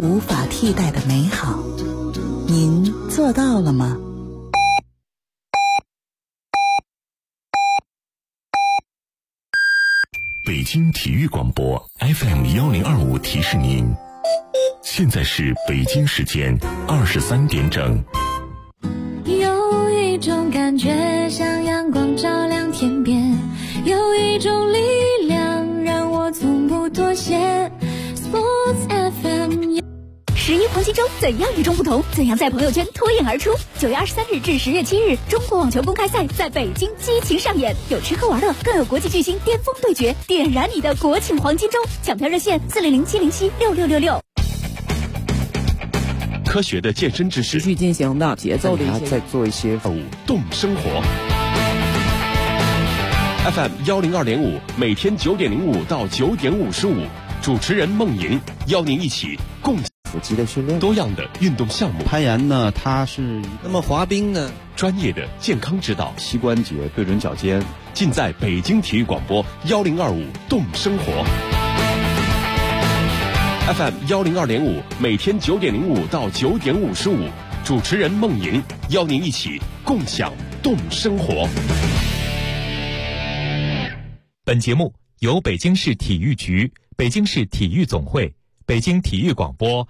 无法替代的美好。您做到了吗？ 北京体育广播 FM1025提示您，现在是北京时间23点整。 有一种感觉像阳光照亮天边，有一种力量让我从不妥协。 Sports FM 11黄金周怎样与众不同？怎样在朋友圈脱颖而出？9月23日至10月7日，中国网球公开赛在北京激情上演，有吃喝玩乐，更有国际巨星巅峰对决，点燃你的国庆黄金周！抢票热线400-707-6666。 科学的健身知识， 持续进行的节奏的一些， 再做一些舞动生活。FM102.5，每天9点05到9点55，主持人孟莹邀您一起共腹肌的训练， 多样的运动项目。 攀岩呢，它是那么滑冰呢， 专业的健康指导， 膝关节对准脚尖， 尽在北京体育广播1025动生活。FM102.5，每天9点05到9点55，主持人孟莹邀您一起共享动生活。 本节目由北京市体育局、北京市体育总会、北京体育广播。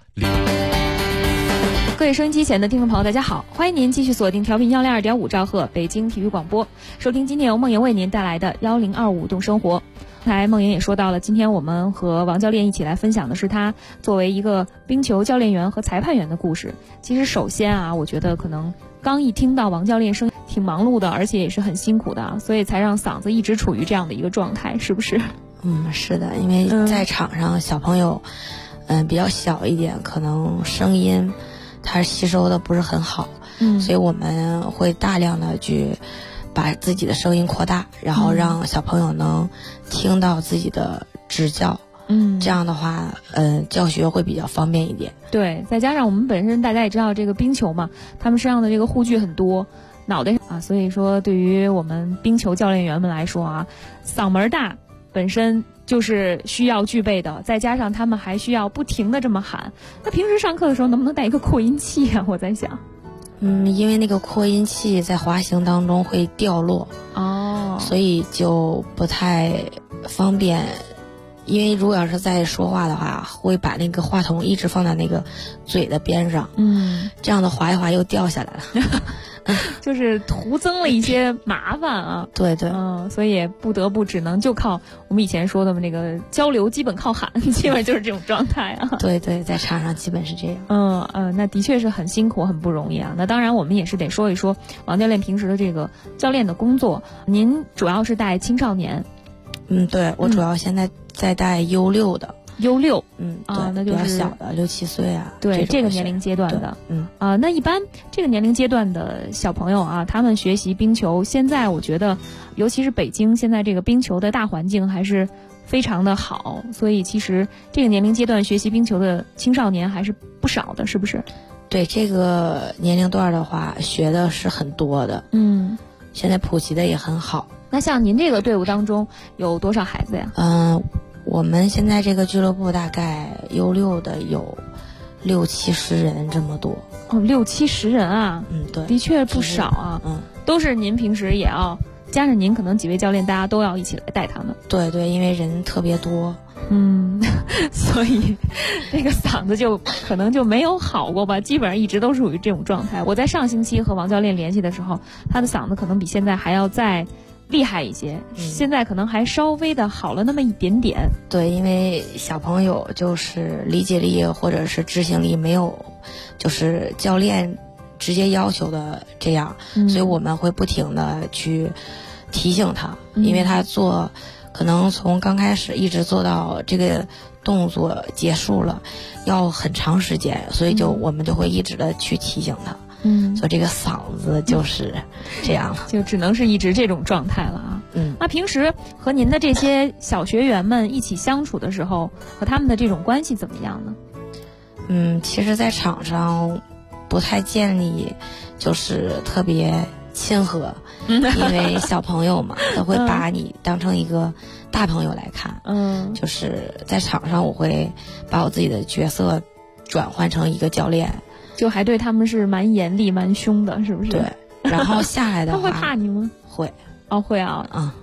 各位收音机前的听众朋友，大家好，欢迎您继续锁定调频102.5兆赫北京体育广播，收听今天由孟莹为您带来的1025动生活。刚才孟莹也说到了，今天我们和王教练一起来分享的是他作为一个冰球教练员和裁判员的故事。其实首先啊，我觉得可能刚一听到王教练声音挺忙碌的，而且也是很辛苦的，所以才让嗓子一直处于这样的一个状态，是不是？ 是的，因为在场上小朋友比较小一点，可能声音他吸收的不是很好，所以我们会大量的去把自己的声音扩大，然后让小朋友能听到自己的指教，这样的话教学会比较方便一点。 对，再加上我们本身大家也知道这个冰球嘛，他们身上的这个护具很多，脑袋啊，所以说对于我们冰球教练员们来说啊，嗓门大本身就是需要具备的，再加上他们还需要不停的这么喊。那平时上课的时候能不能带一个扩音器啊？我在想。 因为那个扩音器在滑行当中会掉落，所以就不太方便。因为如果要是在说话的话，会把那个话筒一直放在那个嘴的边上，这样的滑一滑又掉下来了。 就是徒增了一些麻烦啊。 对对， 所以也不得不只能就靠我们以前说的那个交流，基本靠喊，基本就是这种状态啊。 对对，在场上基本是这样。 那的确是很辛苦，很不容易啊。那当然，我们也是得说一说王教练平时的这个教练的工作。您主要是带青少年？ 对，我主要现在在带U6的。 U6， 对， 那就是比较小的6、7岁啊， 对，这个年龄阶段的，那一般这个年龄阶段的小朋友啊，他们学习冰球，现在我觉得，尤其是北京现在这个冰球的大环境还是非常的好，所以其实这个年龄阶段学习冰球的青少年还是不少的，是不是？ 对，这个年龄段的话，学的是很多的，现在普及的也很好。 那像您这个队伍当中有多少孩子呀？ 我们现在这个俱乐部大概U6的有60-70人这么多。 60-70人啊？ 对， 的确不少啊。都是您平时也要加上您可能几位教练，大家都要一起来带他们。 对对，因为人特别多。 所以这个嗓子就可能就没有好过吧，基本上一直都属于这种状态。我在上星期和王教练联系的时候，他的嗓子可能比现在还要再厉害一些，现在可能还稍微的好了那么一点点。 对，因为小朋友就是理解力或者是执行力没有就是教练直接要求的这样，所以我们会不停的去提醒他，因为他做可能从刚开始一直做到这个动作结束了要很长时间，所以我们就会一直的去提醒他。所以这个嗓子就是这样， 就只能是一直这种状态了啊。那平时和您的这些小学员们一起相处的时候，和他们的这种关系怎么样呢？其实在场上不太建立就是特别亲和，因为小朋友嘛，都会把你当成一个大朋友来看。就是在场上我会把我自己的角色转换成一个教练， 就还对他们是蛮严厉蛮凶的，是不是？ 对，然后下来的话他会怕你吗？ 会。 哦，会啊，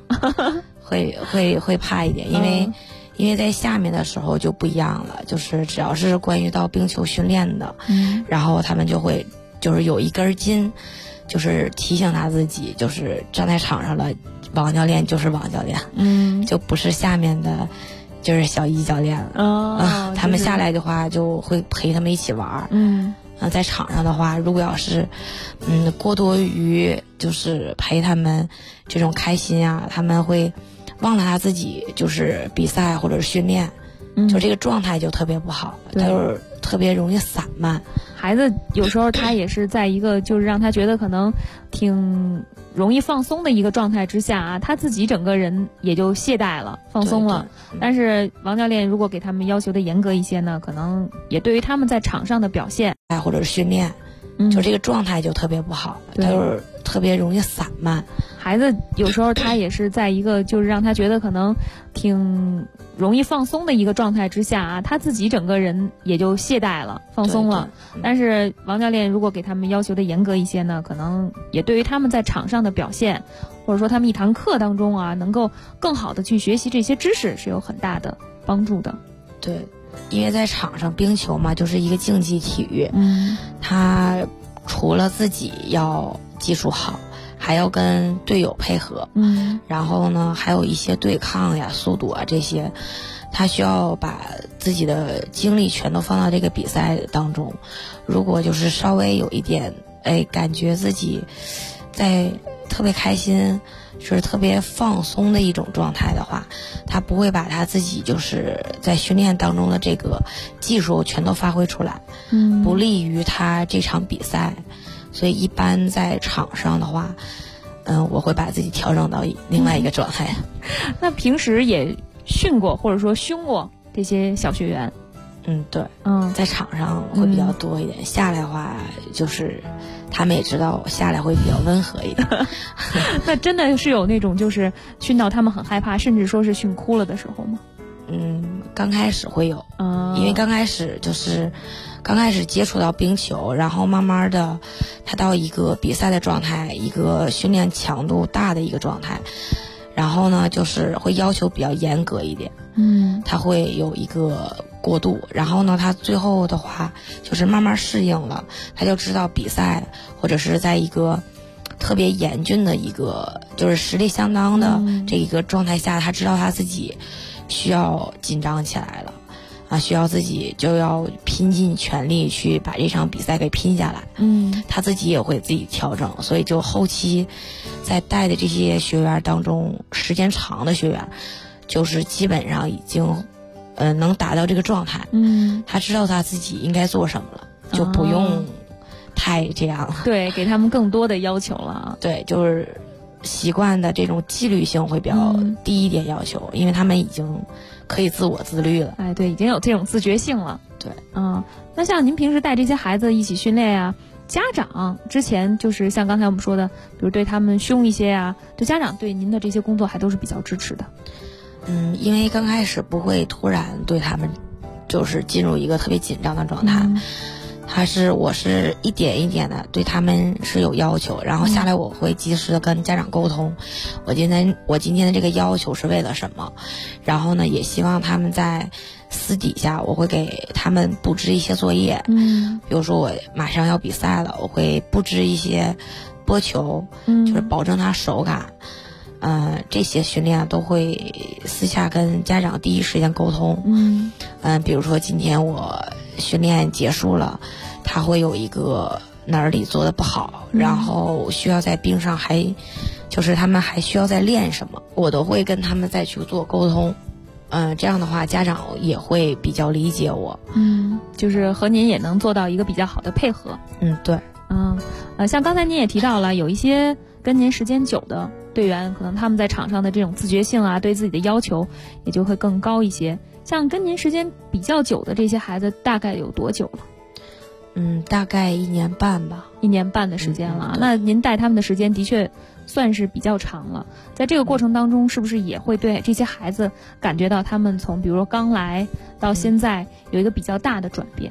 会怕一点，因为在下面的时候就不一样了，就是只要是关于到冰球训练的，然后他们就会就是有一根筋，就是提醒他自己，就是站在场上了，王教练就是王教练，就不是下面的就是小一教练了。他们下来的话就会陪他们一起玩。在场上的话，如果要是过多于就是陪他们这种开心啊，他们会忘了他自己就是比赛或者是训练，就这个状态就特别不好，他就是特别容易散漫。 孩子有时候他也是在一个就是让他觉得可能挺容易放松的一个状态之下啊，他自己整个人也就懈怠了，放松了。但是王教练如果给他们要求的严格一些呢，可能也对于他们在场上的表现或者是训练，就这个状态就特别不好，他就是特别容易散漫。 孩子有时候他也是在一个就是让他觉得可能挺容易放松的一个状态之下啊，他自己整个人也就懈怠了，放松了。但是王教练如果给他们要求的严格一些呢，可能也对于他们在场上的表现，或者说他们一堂课当中啊，能够更好的去学习这些知识是有很大的帮助的。 对，因为在场上冰球嘛，就是一个竞技体育，他除了自己要技术好，还要跟队友配合，然后呢还有一些对抗呀、速度啊这些，他需要把自己的精力全都放到这个比赛当中。如果就是稍微有一点感觉自己在特别开心，就是特别放松的一种状态的话，他不会把他自己就是在训练当中的这个技术全都发挥出来，不利于他这场比赛。所以一般在场上的话，我会把自己调整到另外一个状态。 那平时也训过或者说凶过这些小学员？ 对，在场上会比较多一点，下来的话就是他们也知道下来会比较温和一点。 那真的是有那种就是训到他们很害怕，甚至说是训哭了的时候吗？ 刚开始会有，因为刚开始接触到冰球，然后慢慢的他到一个比赛的状态，一个训练强度大的一个状态，然后呢就是会要求比较严格一点，他会有一个过渡，然后呢他最后的话就是慢慢适应了，他就知道比赛或者是在一个特别严峻的一个就是实力相当的这一个状态下，他知道他自己需要紧张起来了啊，需要自己就要拼尽全力去把这场比赛给拼下来。他自己也会自己调整，所以就后期在带的这些学员当中，时间长的学员就是基本上已经能达到这个状态。他知道他自己应该做什么了，就不用太这样了。 对，给他们更多的要求了。 对，就是习惯的这种纪律性会比较低一点要求，因为他们已经可以自我自律了。 对，已经有这种自觉性了。 对， 那像您平时带这些孩子一起训练啊，家长之前就是像刚才我们说的，比如对他们凶一些啊，对家长对您的这些工作还都是比较支持的。 因为刚开始不会突然对他们就是进入一个特别紧张的状态。我是一点一点的对他们是有要求，然后下来我会及时的跟家长沟通，我今天的这个要求是为了什么，然后呢也希望他们在私底下我会给他们布置一些作业，比如说我马上要比赛了，我会布置一些拨球，就是保证他手感，这些训练都会私下跟家长第一时间沟通。比如说今天我训练结束了，他会有一个哪里做的不好，然后需要在冰上就是他们还需要再练什么，我都会跟他们再去做沟通。这样的话家长也会比较理解我。 就是和您也能做到一个比较好的配合。 对。 像刚才您也提到了，有一些跟您时间久的队员，可能他们在场上的这种自觉性啊，对自己的要求也就会更高一些。像跟您时间比较久的这些孩子，大概有多久了？ 大概1年半吧。 1年半的时间了。那您带他们的时间的确算是比较长了。在这个过程当中，是不是也会对这些孩子感觉到他们从比如说刚来到现在有一个比较大的转变？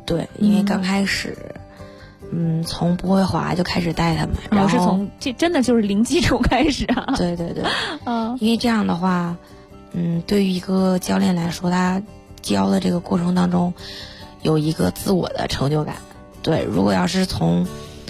对，因为刚开始，从不会滑就开始带他们，然后是从这真的就是零基础开始啊。 对对对，因为这样的话，对于一个教练来说，他教的这个过程当中有一个自我的成就感。对，如果要是从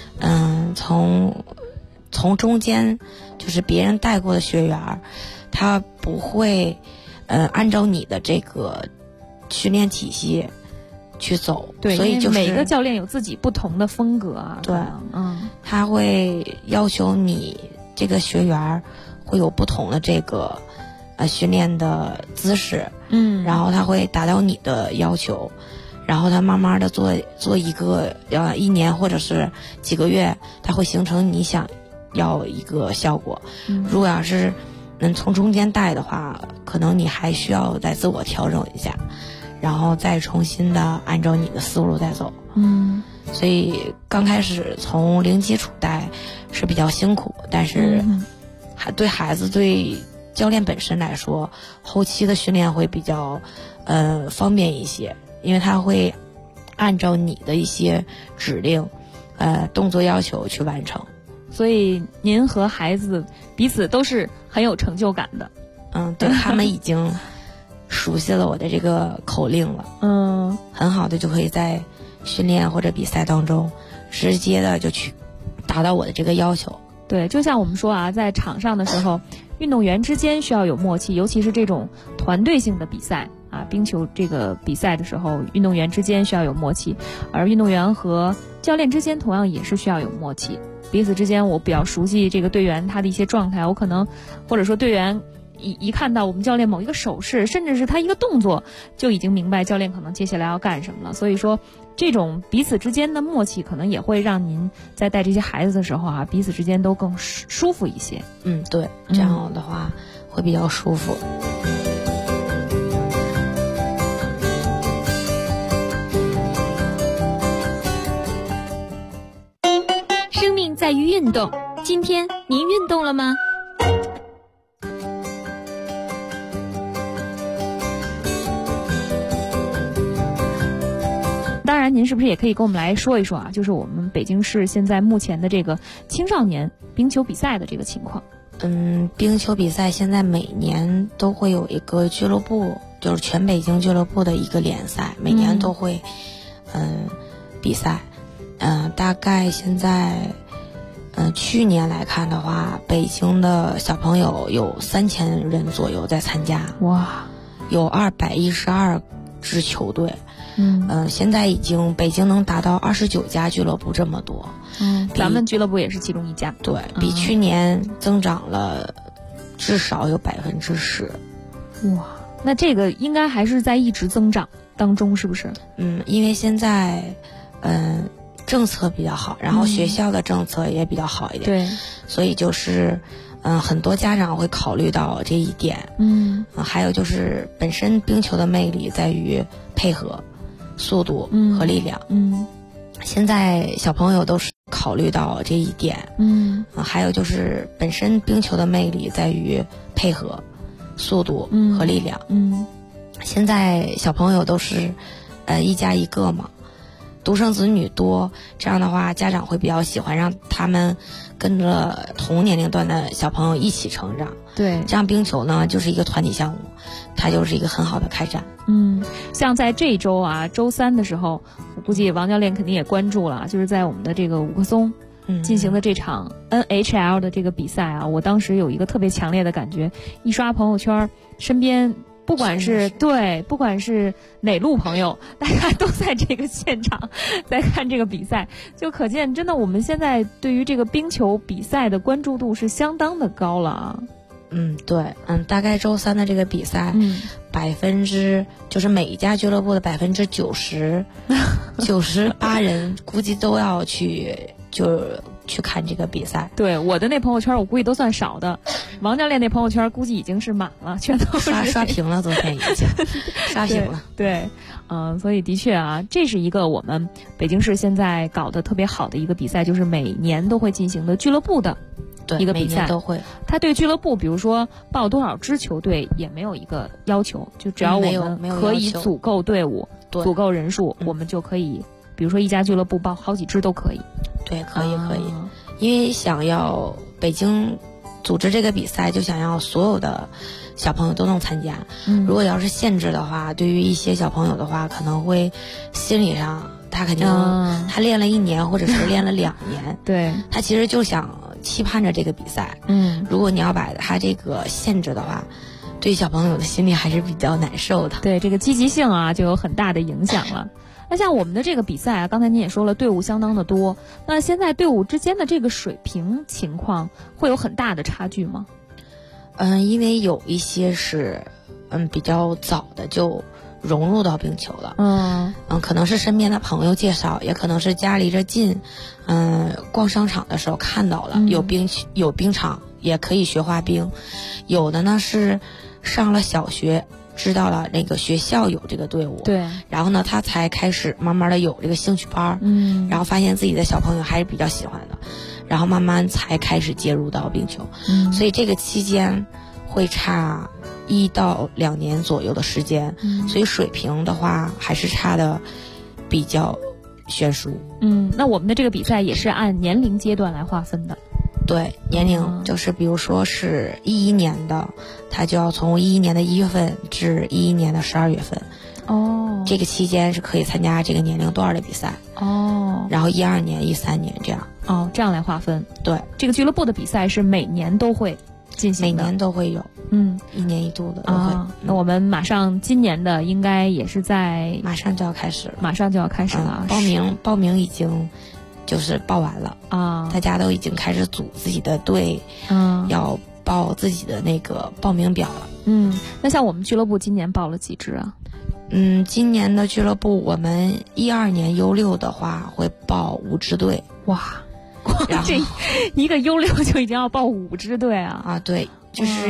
中间就是别人带过的学员，他不会按照你的这个训练体系去走。 对， 所以就是每个教练有自己不同的风格啊。 对，他会要求你这个学员会有不同的这个训练的姿势，然后他会达到你的要求，然后他慢慢的做一个1年或者是几个月，他会形成你想要一个效果。如果要是从中间带的话，可能你还需要再自我调整一下，然后再重新的按照你的思路再走。所以刚开始从零基础带是比较辛苦，但是对孩子对教练本身来说，后期的训练会比较方便一些，因为他会按照你的一些指令动作要求去完成。 所以您和孩子彼此都是很有成就感的。 对，他们已经熟悉了我的这个口令了。很好的就可以在训练或者比赛当中直接的就去达到我的这个要求。 对，就像我们说啊，在场上的时候，运动员之间需要有默契，尤其是这种团队性的比赛啊，冰球这个比赛的时候，运动员之间需要有默契，而运动员和教练之间同样也是需要有默契。彼此之间，我比较熟悉这个队员他的一些状态，我可能或者说队员一看到我们教练某一个手势，甚至是他一个动作，就已经明白教练可能接下来要干什么了。所以说，这种彼此之间的默契，可能也会让您在带这些孩子的时候啊，彼此之间都更舒服一些。 对，这样的话会比较舒服。 生命在于运动，今天您运动了吗？ 当然，您是不是也可以跟我们来说一说啊？就是我们北京市现在目前的这个青少年冰球比赛的这个情况。 冰球比赛现在每年都会有一个俱乐部，就是全北京俱乐部的一个联赛，每年都会比赛。大概现在去年来看的话，北京的小朋友有3000人左右在参加。 哇， 有212支球队。现在已经北京能达到29家俱乐部这么多。 咱们俱乐部也是其中一家。 对，比去年增长了至少有10%。 哇，那这个应该还是在一直增长当中，是不是？ 因为现在政策比较好，然后学校的政策也比较好一点。 对， 所以就是很多家长会考虑到这一点。还有就是本身冰球的魅力在于配合、速度和力量。现在小朋友都是考虑到这一点。还有就是本身冰球的魅力在于配合、速度和力量。现在小朋友都是一家一个嘛，独生子女多，这样的话家长会比较喜欢让他们跟着同年龄段的小朋友一起成长。 对， 这样冰球呢就是一个团体项目，它就是一个很好的开展。 像在这周啊，周3的时候，我估计王教练肯定也关注了，就是在我们的这个五棵松进行的这场 NHL 的这个比赛啊，我当时有一个特别强烈的感觉，一刷朋友圈，身边不管是哪路朋友，大家都在这个现场在看这个比赛，就可见真的我们现在对于这个冰球比赛的关注度是相当的高了啊。 对，大概周3的这个比赛，就是每一家俱乐部的98%人估计都要去看这个比赛。 对，我的那朋友圈我估计都算少的，王教练那朋友圈估计已经是满了，全都是刷屏了，昨天已经刷屏了。 对，所以的确啊，这是一个我们北京市现在搞得特别好的一个比赛，就是每年都会进行的俱乐部的对， 一个比赛每年都会。 他对俱乐部，比如说报多少支球队也没有一个要求，就只要我们可以组够队伍、组够人数，我们就可以，比如说一家俱乐部报好几支都可以。 对，可以。因为想要北京组织这个比赛，就想要所有的小朋友都能参加。如果要是限制的话，对于一些小朋友的话，可能会心理上他肯定他练了1年或者是练了2年， 对， 他其实就想期盼着这个比赛。如果你要把他这个限制的话，对小朋友的心里还是比较难受的。 对，这个积极性啊就有很大的影响了。那像我们的这个比赛啊，刚才您也说了，队伍相当的多。那现在队伍之间的这个水平情况会有很大的差距吗？ 因为有一些是比较早的就融入到冰球了。可能是身边的朋友介绍，也可能是家离着近，逛商场的时候看到了有冰场，也可以学滑冰。有的呢是上了小学，知道了那个学校有这个队伍， 对， 然后呢他才开始慢慢的有这个兴趣班，然后发现自己的小朋友还是比较喜欢的，然后慢慢才开始接入到冰球。所以这个期间会差1到2年左右的时间，所以水平的话还是差的比较悬殊。 那我们的这个比赛也是按年龄阶段来划分的。 对，年龄就是比如说是11年的，他就要从11年的1月份至11年的12月份。这个期间是可以参加这个年龄段的比赛。然后12年、13年这样。 这样来划分。 对， 这个俱乐部的比赛是每年都会进行的。 每年都会有。1年1度的都会。 那我们马上今年的应该也是在马上就要开始了。 马上就要开始了。 报名已经就是报完了啊，大家都已经开始组自己的队，要报自己的那个报名表了。 那像我们俱乐部今年报了几支啊？ 今年的俱乐部我们12年U6的话会报5支队。 哇，这一个U6就已经要报5支队啊！ 对，就是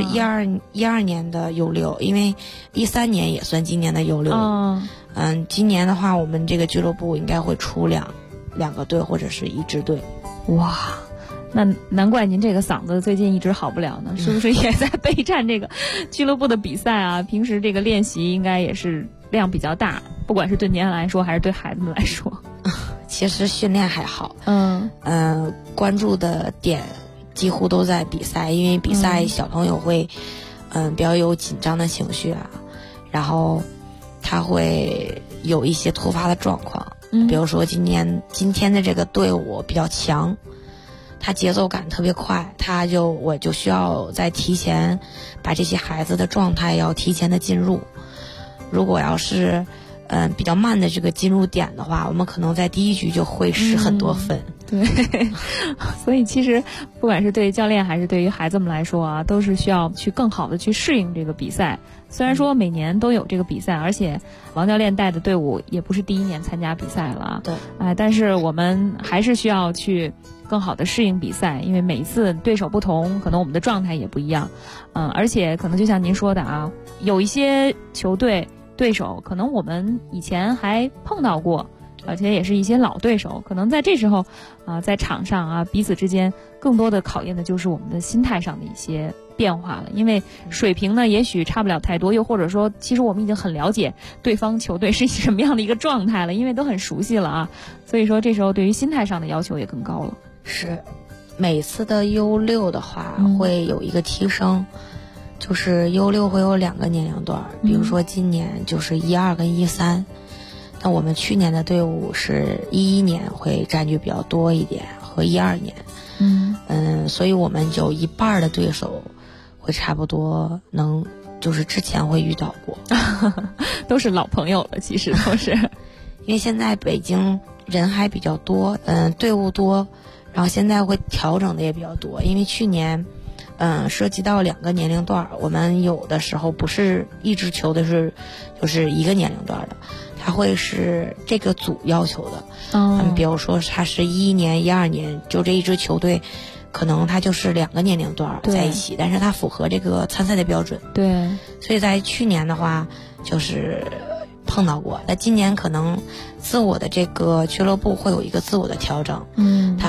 12年的U6，因为13年也算今年的U6。今年的话，我们这个俱乐部应该会出两个队或者是1支队。 哇，那难怪您这个嗓子最近一直好不了呢，是不是也在备战这个俱乐部的比赛啊？平时这个练习应该也是量比较大，不管是对您来说还是对孩子们来说。 其实训练还好，关注的点几乎都在比赛，因为比赛小朋友会比较有紧张的情绪啊，然后他会有一些突发的状况。比如说今天的这个队伍比较强，他节奏感特别快，我就需要在提前把这些孩子的状态要提前的进入。如果要是比较慢的这个进入点的话，我们可能在第1局就会失很多分。 对，所以其实不管是对教练还是对于孩子们来说啊，都是需要去更好的去适应这个比赛。虽然说每年都有这个比赛，而且王教练带的队伍也不是第1年参加比赛了。 对， 但是我们还是需要去更好的适应比赛，因为每一次对手不同，可能我们的状态也不一样。而且可能就像您说的啊，有一些球队对手可能我们以前还碰到过，而且也是一些老对手，可能在这时候在场上啊，彼此之间更多的考验的就是我们的心态上的一些变化了。因为水平呢也许差不了太多，又或者说其实我们已经很了解对方球队是什么样的一个状态了，因为都很熟悉了啊，所以说这时候对于心态上的要求也更高了。 是，每次的U6的话会有一个提升，就是 U6 会有2个年龄段，比如说今年就是12跟13。那我们去年的队伍是11年会占据比较多一点，和12年。所以我们有一半的对手会差不多就是之前会遇到过。 都是老朋友了，其实都是。 因为现在北京人还比较多，队伍多，然后现在会调整的也比较多。因为去年涉及到2个年龄段，我们有的时候不是一支球队就是1个年龄段的，它会是这个组要求的。比如说它是11年、12年，就这一支球队，可能它就是2个年龄段在一起，但是它符合这个参赛的标准。 对， 所以在去年的话就是碰到过，那今年可能自我的这个俱乐部会有一个自我的调整，它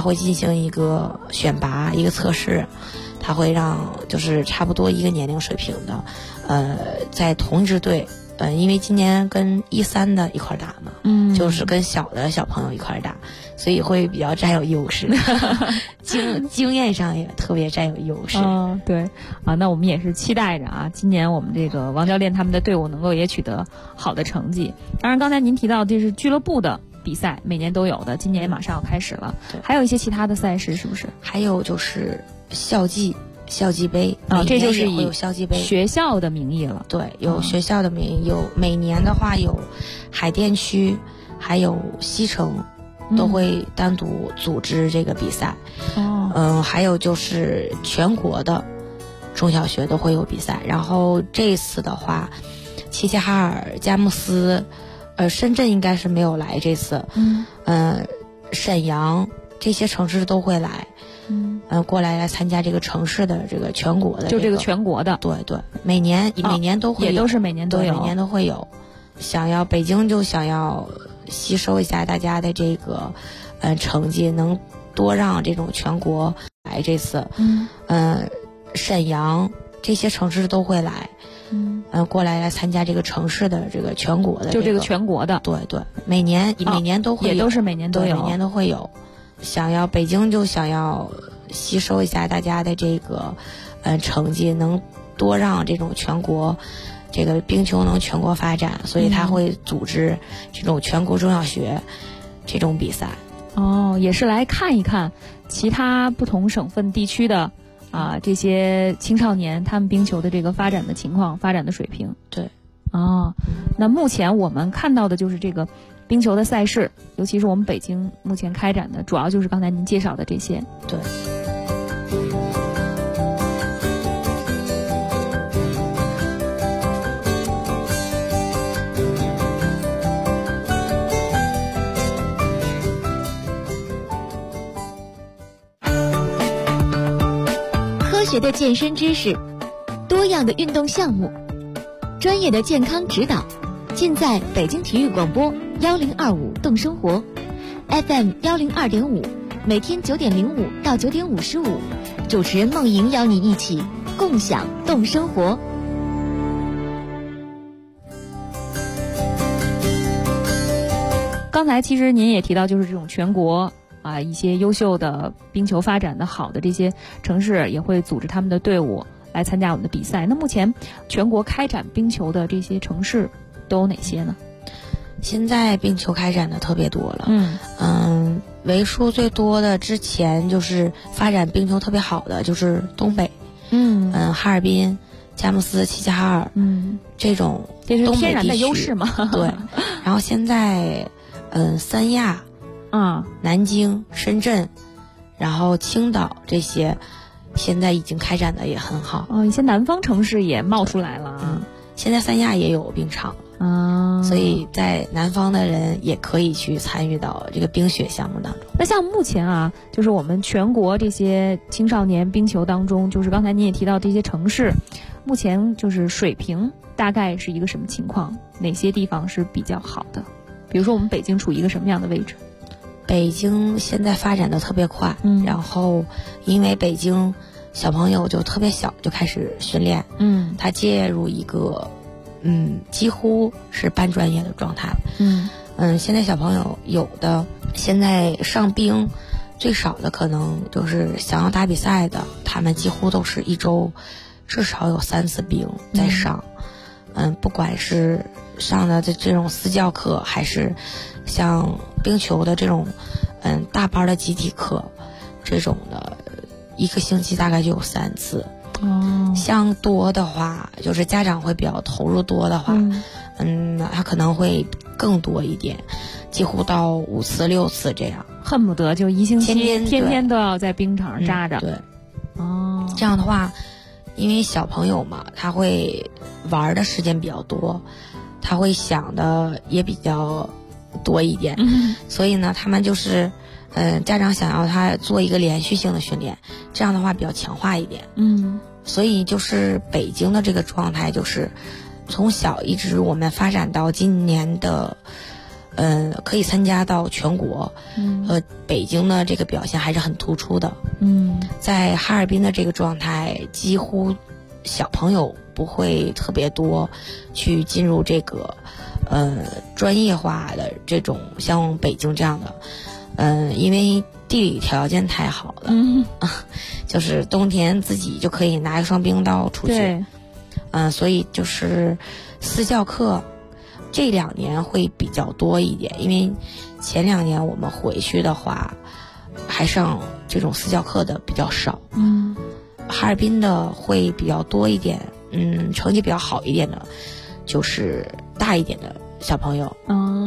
会进行一个选拔，一个测试，他会让就是差不多一个年龄水平的，在同一支队，因为今年跟13的一块打嘛，就是跟小的小朋友一块打，所以会比较占有优势，经验上也特别占有优势。 对啊，那我们也是期待着啊，今年我们这个王教练他们的队伍能够也取得好的成绩。当然，刚才您提到这是俱乐部的比赛，每年都有的，今年也马上要开始了。还有一些其他的赛事，是不是？ 还有就是校际杯这就是以有校际杯学校的名义了。 对，有学校的名义，有每年的话有海淀区，还有西城都会单独组织这个比赛。还有就是全国的中小学都会有比赛。然后这次的话，齐齐哈尔、佳木斯。深圳应该是没有来这次，沈阳这些城市都会来，过来参加这个城市的这个全国的， 就这个全国的， 对，每年都会有， 也都是每年都有， 每年都会有。北京就想要吸收一下大家的这个成绩，能多让这种全国来这次，沈阳这些城市都会来。过来参加这个城市的这个全国的， 就这个全国的， 对，每年都会有， 也都是每年都有， 每年都会有。北京就想要吸收一下大家的这个成绩，能多让这种全国这个冰球能全国发展，所以他会组织这种全国中小学这种比赛。 也是来看一看其他不同省份地区的。这些青少年他们冰球的这个发展的情况、发展的水平。 对。 那目前我们看到的就是这个冰球的赛事，尤其是我们北京目前开展的，主要就是刚才您介绍的这些。 对。 科学的健身知识，多样的运动项目，专业的健康指导，尽在北京体育广播1025动生活 FM 102.5，每天9点05到9点55，主持人梦莹邀你一起共享动生活。 刚才其实您也提到，就是这种全国一些优秀的冰球发展的好的这些城市也会组织他们的队伍来参加我们的比赛。那目前全国开展冰球的这些城市都有哪些呢？ 现在冰球开展的特别多了，为数最多的之前就是发展冰球特别好的就是东北，哈尔滨、佳木斯、齐齐哈尔，这种这是天然的优势嘛？ 对。然后现在三亚。南京、深圳，然后青岛这些，现在已经开展的也很好。 一些南方城市也冒出来了。 现在三亚也有冰场，所以在南方的人也可以去参与到这个冰雪项目当中。 那像目前就是我们全国这些青少年冰球当中，就是刚才您也提到这些城市，目前就是水平大概是一个什么情况？哪些地方是比较好的？比如说我们北京处于一个什么样的位置？ 北京现在发展的特别快，然后因为北京小朋友就特别小就开始训练，他介入一个几乎是半专业的状态，现在小朋友有的现在上冰最少的可能就是想要打比赛的，他们几乎都是一周至少有3次冰在上，不管是上的这种私教课，还是像冰球的这种大班的集体课，这种的一个星期大概就有3次。像多的话，就是家长会比较投入多的话，他可能会更多一点，几乎到5次6次这样， 恨不得就一星期天天都要在冰场上扎着。 对，这样的话，因为小朋友嘛，他会玩的时间比较多，他会想的也比较多一点，所以呢，他们就是家长想要他做一个连续性的训练，这样的话比较强化一点。所以就是北京的这个状态，就是从小一直我们发展到今年的可以参加到全国，北京的这个表现还是很突出的。在哈尔滨的这个状态，几乎小朋友不会特别多去进入这个专业化的这种像北京这样的，因为地理条件太好了，就是冬天自己就可以拿一双冰刀出去，所以就是私教课这2年会比较多一点，因为前2年我们回去的话，还上这种私教课的比较少。哈尔滨的会比较多一点，成绩比较好一点的，就是大一点的小朋友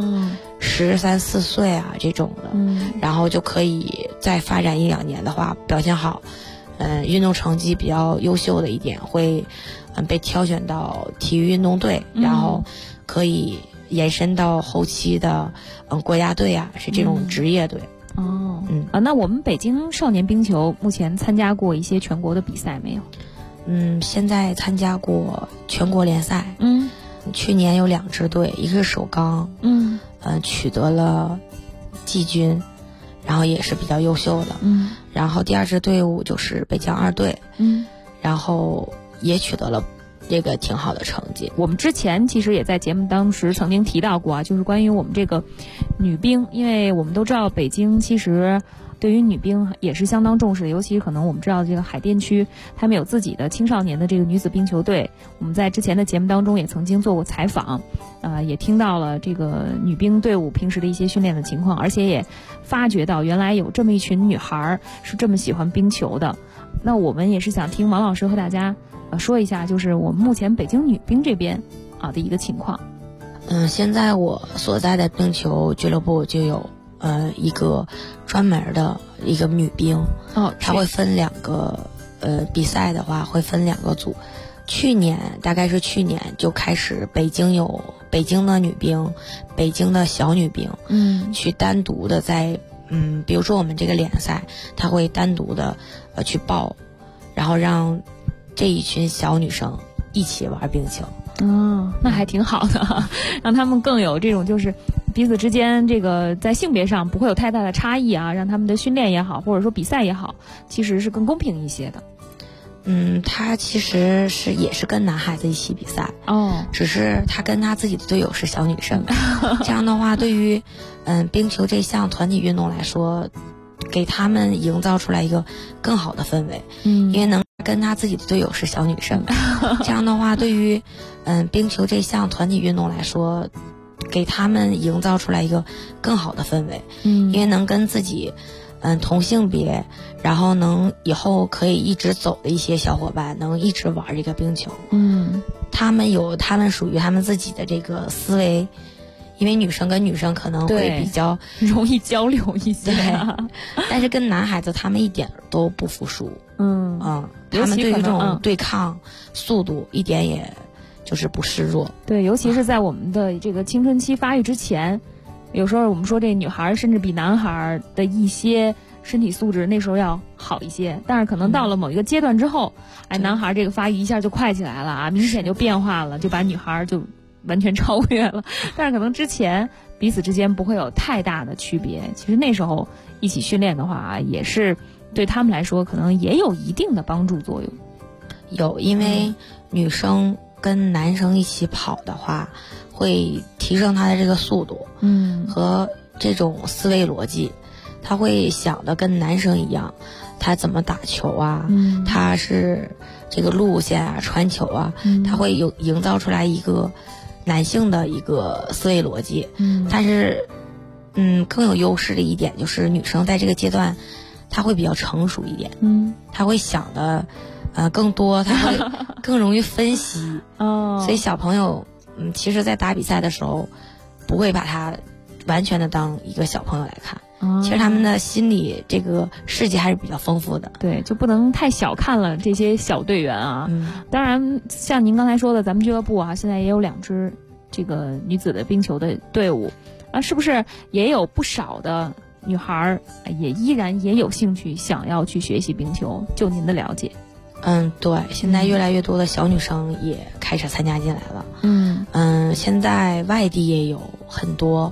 ，13、14岁啊这种的，然后就可以再发展1、2年的话，表现好，运动成绩比较优秀的一点，会被挑选到体育运动队，然后可以延伸到后期的国家队啊，是这种职业队。 那我们北京少年冰球目前参加过一些全国的比赛没有？ 现在参加过全国联赛。去年有2支队，一个是首钢，取得了季军，然后也是比较优秀的。然后第2支队伍就是北江2队，然后也取得了这个挺好的成绩。 我们之前其实也在节目当时曾经提到过啊，就是关于我们这个女兵，因为我们都知道北京其实对于女兵也是相当重视的，尤其可能我们知道这个海淀区他们有自己的青少年的这个女子冰球队，我们在之前的节目当中也曾经做过采访，也听到了这个女兵队伍平时的一些训练的情况，而且也发觉到原来有这么一群女孩是这么喜欢冰球的。那我们也是想听王老师和大家说一下，就是我们目前北京女兵这边的一个情况。 现在我所在的冰球俱乐部就有一个专门的一个女兵，它会分2个比赛的话会分2个组。大概是去年就开始北京有北京的女兵，北京的小女兵，去单独的在比如说我们这个联赛，它会单独的去报，然后让这一群小女生一起玩冰球。 那还挺好的，让他们更有这种就是彼此之间这个在性别上不会有太大的差异啊，让他们的训练也好，或者说比赛也好，其实是更公平一些的。 他其实也是跟男孩子一起比赛，只是他跟他自己的队友是小女生，这样的话对于冰球这项团体运动来说，给他们营造出来一个更好的氛围，因为能跟他自己的队友是小女生，这样的话对于冰球这项团体运动来说，给他们营造出来一个更好的氛围，因为能跟自己同性别，然后能以后可以一直走的一些小伙伴能一直玩这个冰球。他们有他们属于他们自己的这个思维，因为女生跟女生可能会比较容易交流一些， 但是跟男孩子他们一点都不服输。他们对于这种对抗速度一点也就是不示弱。 对，尤其是在我们的这个青春期发育之前，有时候我们说这女孩甚至比男孩的一些身体素质那时候要好一些，但是可能到了某一个阶段之后，男孩这个发育一下就快起来了啊，明显就变化了，就把女孩就完全超越了。但是可能之前彼此之间不会有太大的区别，其实那时候一起训练的话，也是对他们来说可能也有一定的帮助作用。 有，因为女生跟男生一起跑的话，会提升他的这个速度，和这种思维逻辑，他会想的跟男生一样，他怎么打球啊，他是这个路线啊，传球啊，他会有营造出来一个男性的一个思维逻辑。但是更有优势的一点就是女生在这个阶段，她会比较成熟一点，她会想的更多，她会更容易分析。所以小朋友其实在打比赛的时候不会把他完全的当一个小朋友来看，其实他们的心理这个世界还是比较丰富的。 对，就不能太小看了这些小队员啊。当然像您刚才说的，咱们俱乐部啊现在也有2支这个女子的冰球的队伍啊，是不是也有不少的女孩也依然也有兴趣想要去学习冰球？就您的了解。 对，现在越来越多的小女生也开始参加进来了。现在外地也有很多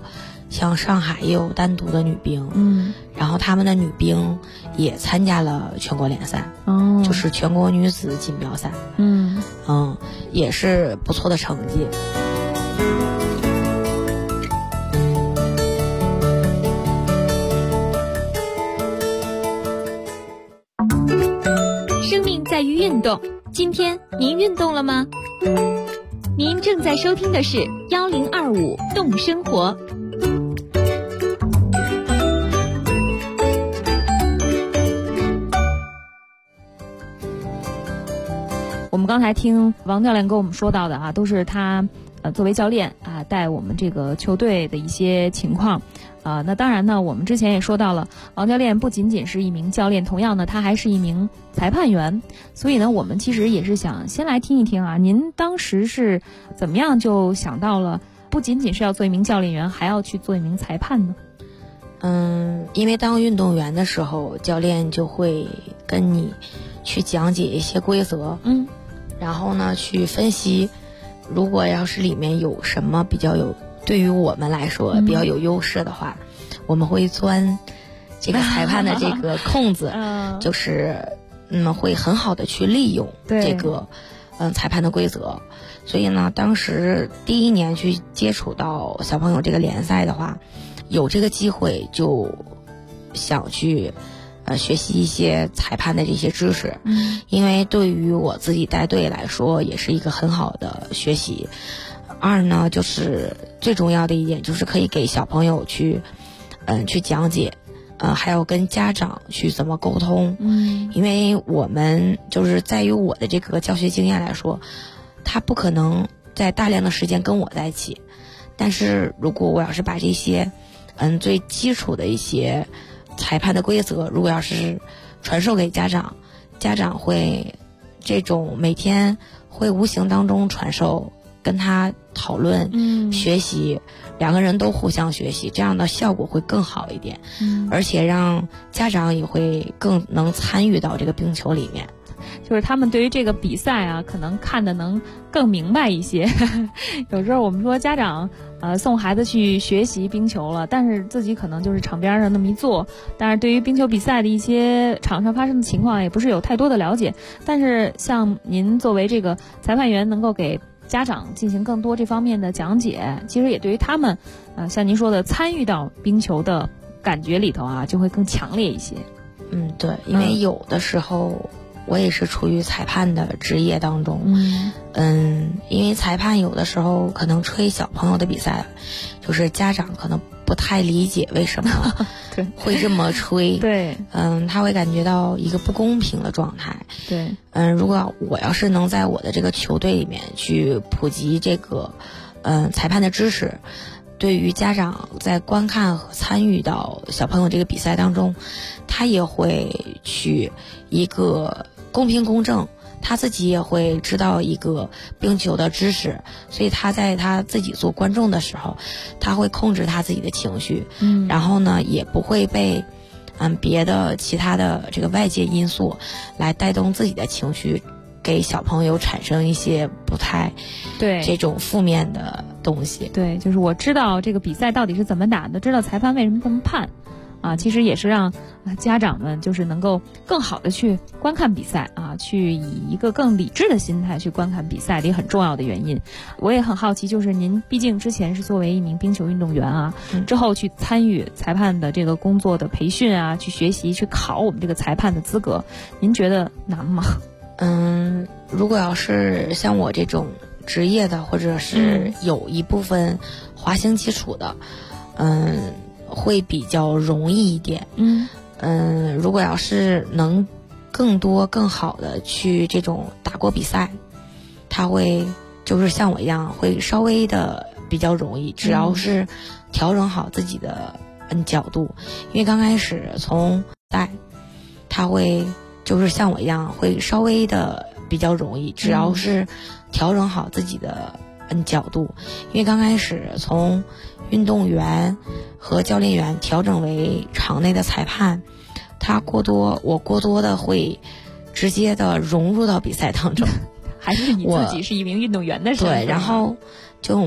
像上海也有单独的女兵，然后他们的女兵也参加了全国联赛，就是全国女子锦标赛，也是不错的成绩。 生命在于运动，今天您运动了吗？您正在收听的是1025动生活。 我们刚才听王教练跟我们说到的啊，都是他作为教练啊带我们这个球队的一些情况。那当然呢，我们之前也说到了，王教练不仅仅是一名教练，同样呢，他还是一名裁判员。所以呢，我们其实也是想先来听一听啊，您当时是怎么样就想到了不仅仅是要做一名教练员，还要去做一名裁判呢？ 因为当运动员的时候，教练就会跟你去讲解一些规则，然后呢，去分析，如果要是里面有什么比较有对于我们来说比较有优势的话，我们会钻这个裁判的这个空子，就是会很好的去利用这个裁判的规则。所以呢，当时第一年去接触到小朋友这个联赛的话，有这个机会就想去学习一些裁判的这些知识，因为对于我自己带队来说也是一个很好的学习。二呢，就是最重要的一点就是可以给小朋友去讲解，还有跟家长去怎么沟通，因为我们就是在于我的这个教学经验来说，他不可能在大量的时间跟我在一起，但是如果我要是把这些最基础的一些裁判的规则，如果要是传授给家长，家长会这种每天会无形当中传授，跟他讨论，学习，两个人都互相学习，这样的效果会更好一点，而且让家长也会更能参与到这个冰球里面。 就是他们对于这个比赛啊，可能看的能更明白一些。有时候我们说家长送孩子去学习冰球了，但是自己可能就是场边上那么一坐，但是对于冰球比赛的一些场上发生的情况也不是有太多的了解。但是像您作为这个裁判员，能够给家长进行更多这方面的讲解，其实也对于他们像您说的参与到冰球的感觉里头啊，就会更强烈一些。 对，因为有的时候我也是处于裁判的职业当中，因为裁判有的时候可能吹小朋友的比赛，就是家长可能不太理解为什么会这么吹， 对， 他会感觉到一个不公平的状态， 对， 如果我要是能在我的这个球队里面去普及这个裁判的知识，对于家长在观看和参与到小朋友这个比赛当中，他也会去一个公平公正，他自己也会知道一个冰球的知识，所以他在他自己做观众的时候，他会控制他自己的情绪，然后呢也不会被别的其他的这个外界因素来带动自己的情绪，给小朋友产生一些不太这种负面的东西。 对，就是我知道这个比赛到底是怎么打的，知道裁判为什么这么判啊，其实也是让家长们就是能够更好的去观看比赛啊，去以一个更理智的心态去观看比赛的一个很重要的原因。我也很好奇，就是您毕竟之前是作为一名冰球运动员啊，之后去参与裁判的这个工作的培训啊，去学习去考我们这个裁判的资格，您觉得难吗？ 如果要是像我这种职业的，或者是有一部分滑行基础的，会比较容易一点。如果要是能更多更好的去这种打过比赛，他会就是像我一样会稍微的比较容易，只要是调整好自己的角度，因为刚开始从带他会就是像我一样会稍微的比较容易，只要是调整好自己的角度，因为刚开始从运动员和教练员调整为场内的裁判，我过多的会直接的融入到比赛当中。 还是你自己是一名运动员的身份？ 对，然后就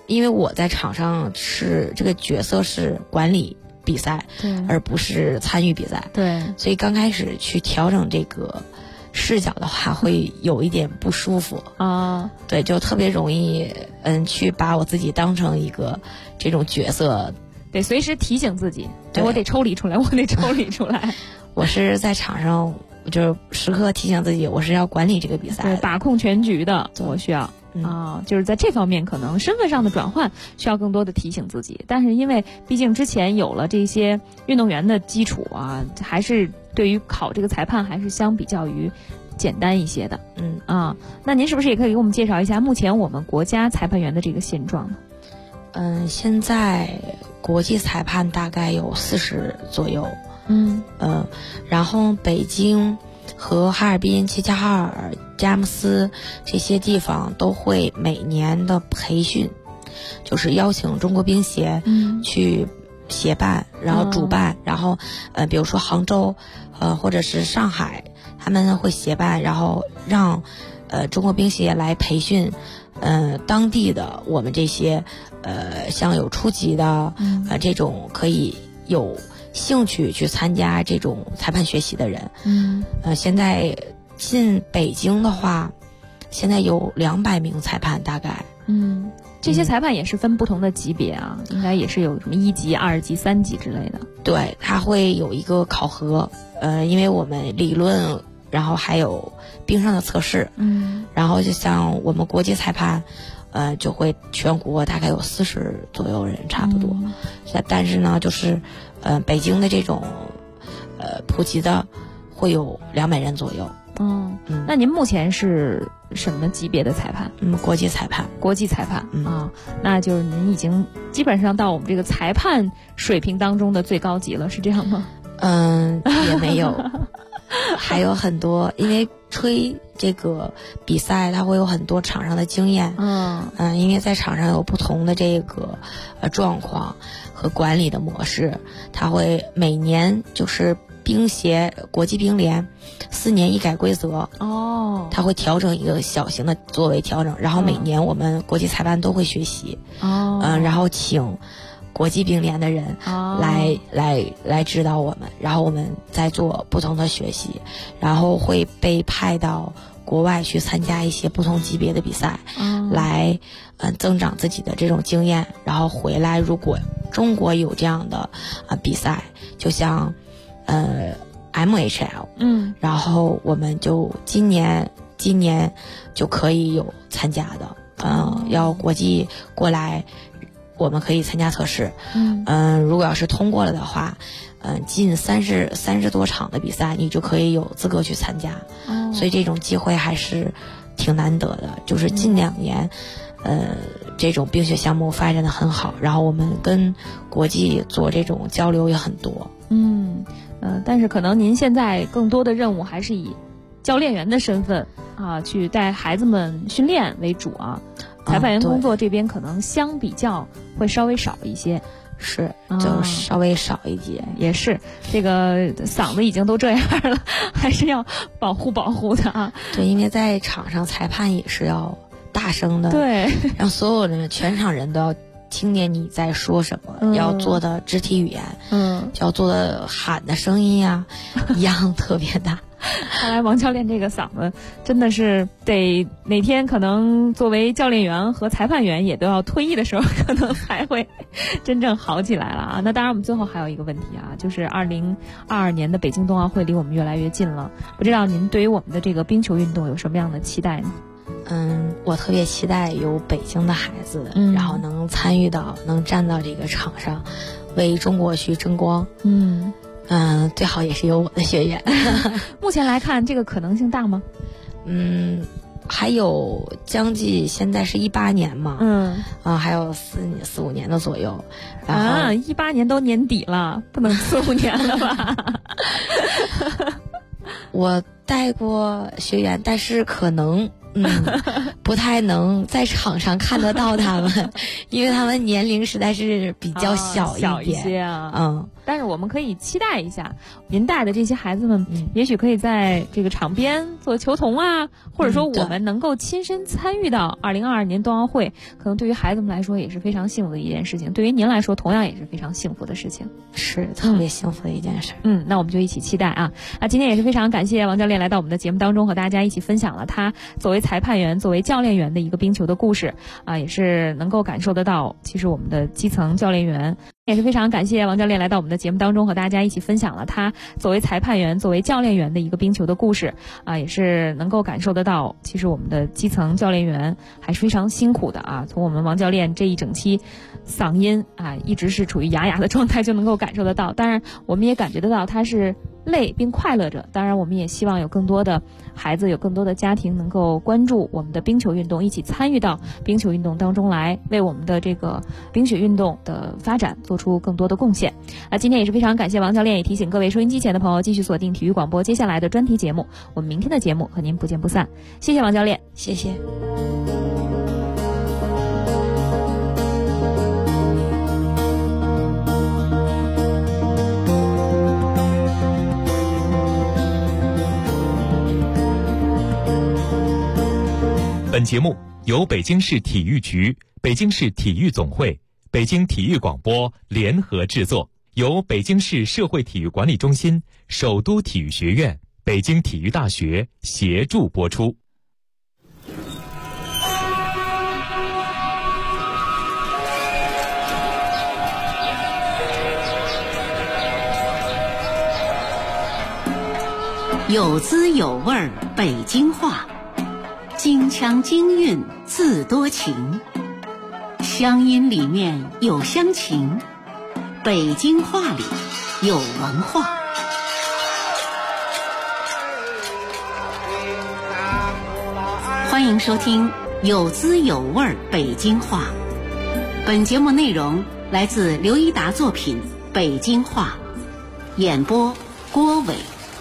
因为我在场上是这个角色是管理比赛，而不是参与比赛， 对， 所以刚开始去调整这个视角的话，会有一点不舒服啊。 对，就特别容易去把我自己当成一个这种角色， 得随时提醒自己，我得抽离出来，我得抽离出来。 我是在场上，就是时刻提醒自己，我是要管理这个比赛， 对，把控全局的，我需要。就是在这方面可能身份上的转换需要更多的提醒自己，但是因为毕竟之前有了这些运动员的基础啊，还是对于考这个裁判还是相比较于简单一些的。那您是不是也可以给我们介绍一下目前我们国家裁判员的这个现状呢？ 现在国际裁判大概有40左右。然后北京和哈尔滨、齐齐哈尔、佳木斯这些地方都会每年的培训，就是邀请中国冰协去协办，然后主办，然后比如说杭州或者是上海，他们会协办，然后让中国冰协来培训当地的我们这些像有初级的这种可以有兴趣去参加这种裁判学习的人。现在进北京的话，现在有200名裁判大概。 这些裁判也是分不同的级别啊，应该也是有什么1级、2级、3级之类的。 对，它会有一个考核，因为我们理论，然后还有冰上的测试。然后就像我们国际裁判，就会全国大概有40左右人差不多。但是呢，就是北京的这种普及的会有200人左右。 那您目前是什么级别的裁判？ 国际裁判。 国际裁判那就是您已经基本上到我们这个裁判水平当中的最高级了，是这样吗？ 也没有，还有很多，因为吹这个比赛，它会有很多场上的经验。因为在场上有不同的这个状况和管理的模式，它会每年就是冰协国际冰联4年一改规则。它会调整一个小型的座位调整，然后每年我们国际裁判都会学习。然后请国际冰联的人来指导我们，然后我们再做不同的学习，然后会被派到国外去参加一些不同级别的比赛，来增长自己的这种经验，然后回来如果中国有这样的比赛，就像MHL，然后我们就今年就可以有参加的，要国际过来，我们可以参加测试。如果要是通过了的话，近30多场的比赛，你就可以有资格去参加。所以这种机会还是挺难得的。就是近2年，这种冰雪项目发展的很好，然后我们跟国际做这种交流也很多。 但是可能您现在更多的任务还是以教练员的身份去带孩子们训练为主啊。裁判员工作这边可能相比较会稍微少一些。 是，就稍微少一些。 也是，这个嗓子已经都这样了，还是要保护保护的啊。 对，因为在场上裁判也是要大声的， 对， 让所有人全场人都要听见你在说什么，要做的肢体语言，要做的喊的声音啊，一样特别大。 看来王教练这个嗓子真的是得哪天可能作为教练员和裁判员也都要退役的时候，可能才会真正好起来了啊。那当然我们最后还有一个问题啊，就是2022年的北京冬奥会离我们越来越近了，不知道您对于我们的这个冰球运动有什么样的期待呢？ 我特别期待有北京的孩子，然后能参与到，能站到这个场上，为中国去争光。最好也是有我的学员。 目前来看，这个可能性大吗？ 还有将近，现在是18年嘛，还有4、5年的左右。然后 18年都年底了，不能4、5年了吧？ 我带过学员，但是可能不太能在场上看得到他们，因为他们年龄实在是比较小一点。 小一些啊。 但是我们可以期待一下，您带的这些孩子们，也许可以在这个场边做球童啊，或者说我们能够亲身参与到2022年冬奥会，可能对于孩子们来说也是非常幸福的一件事情，对于您来说同样也是非常幸福的事情， 是特别幸福的一件事。 那我们就一起期待啊！今天也是非常感谢王教练来到我们的节目当中，和大家一起分享了他作为裁判员、作为教练员的一个冰球的故事啊，也是能够感受得到，其实我们的基层教练员。也是非常感谢王教练来到我们的节目当中，和大家一起分享了他作为裁判员、作为教练员的一个冰球的故事啊，也是能够感受得到，其实我们的基层教练员还是非常辛苦的啊。从我们王教练这一整期嗓音啊一直是处于哑哑的状态就能够感受得到，当然我们也感觉得到他是累并快乐着。当然我们也希望有更多的孩子、有更多的家庭能够关注我们的冰球运动，一起参与到冰球运动当中来，为我们的这个冰雪运动的发展做出更多的贡献。今天也是非常感谢王教练，也提醒各位收音机前的朋友继续锁定体育广播接下来的专题节目，我们明天的节目和您不见不散。谢谢王教练， 谢谢。 本节目由北京市体育局、北京市体育总会、北京体育广播联合制作，由北京市社会体育管理中心、首都体育学院、北京体育大学协助播出。 有滋有味儿北京话，京腔京韵自多情，乡音里面有乡情，北京话里有文化。欢迎收听有滋有味儿北京话。本节目内容来自刘一达作品《北京话》，演播郭伟。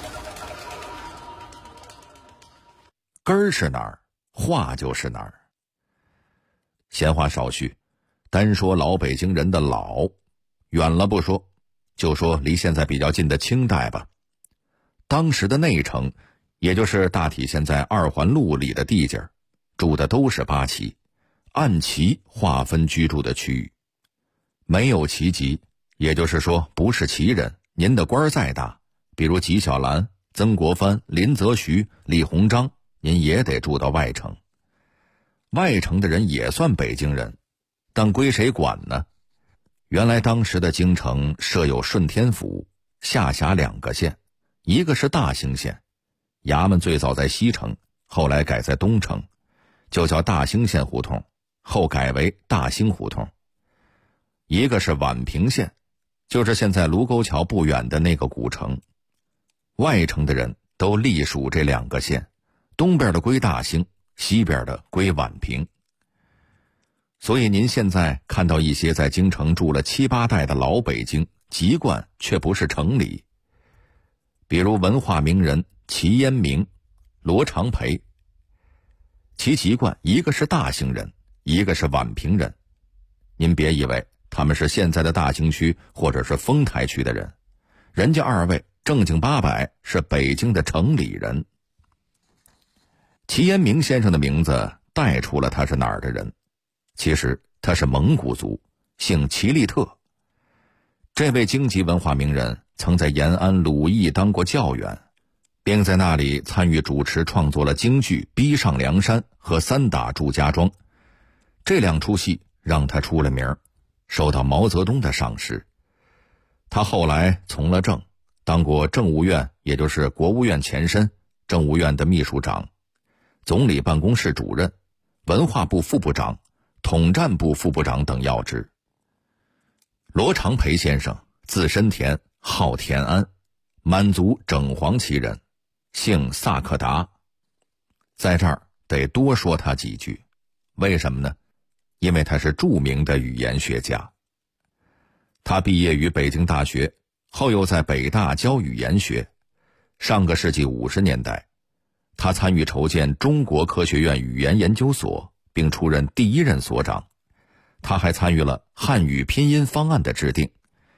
根儿是哪儿，话就是哪儿。闲话少叙，单说老北京人的老，远了不说，就说离现在比较近的清代吧。当时的内城，也就是大体现在2环路里的地界，住的都是八旗，按旗划分居住的区域。没有旗籍，也就是说不是旗人，您的官再大，比如纪晓岚、曾国藩、林则徐、李鸿章，您也得住到外城。外城的人也算北京人，但归谁管呢？原来当时的京城设有顺天府，下辖2个县，一个是大兴县，衙门最早在西城，后来改在东城，就叫大兴县胡同，后改为大兴胡同。一个是宛平县，就是现在卢沟桥不远的那个古城。外城的人都隶属这2个县，东边的归大兴，西边的归宛平。所以您现在看到一些在京城住了7、8代的老北京，籍贯却不是城里。比如文化名人齐烟明、罗长培，其籍贯一个是大兴人，一个是宛平人。您别以为他们是现在的大兴区或者是丰台区的人，人家2位正经八百是北京的城里人。齐烟明先生的名字带出了他是哪儿的人，其实他是蒙古族，姓齐利特。这位京籍文化名人曾在延安鲁艺当过教员，并在那里参与主持创作了京剧《逼上梁山》和《三打祝家庄》，这2出戏让他出了名，受到毛泽东的赏识。他后来从了政，当过政务院，也就是国务院前身政务院的秘书长，总理办公室主任，文化部副部长，统战部副部长等要职。罗长培先生字申田，号田安，满族整黄旗人，姓萨克达。在这儿得多说他几句，为什么呢？因为他是著名的语言学家。他毕业于北京大学，后又在北大教语言学。上个世纪50年代，他参与筹建中国科学院语言研究所，并出任第1任所长。他还参与了汉语拼音方案的制定。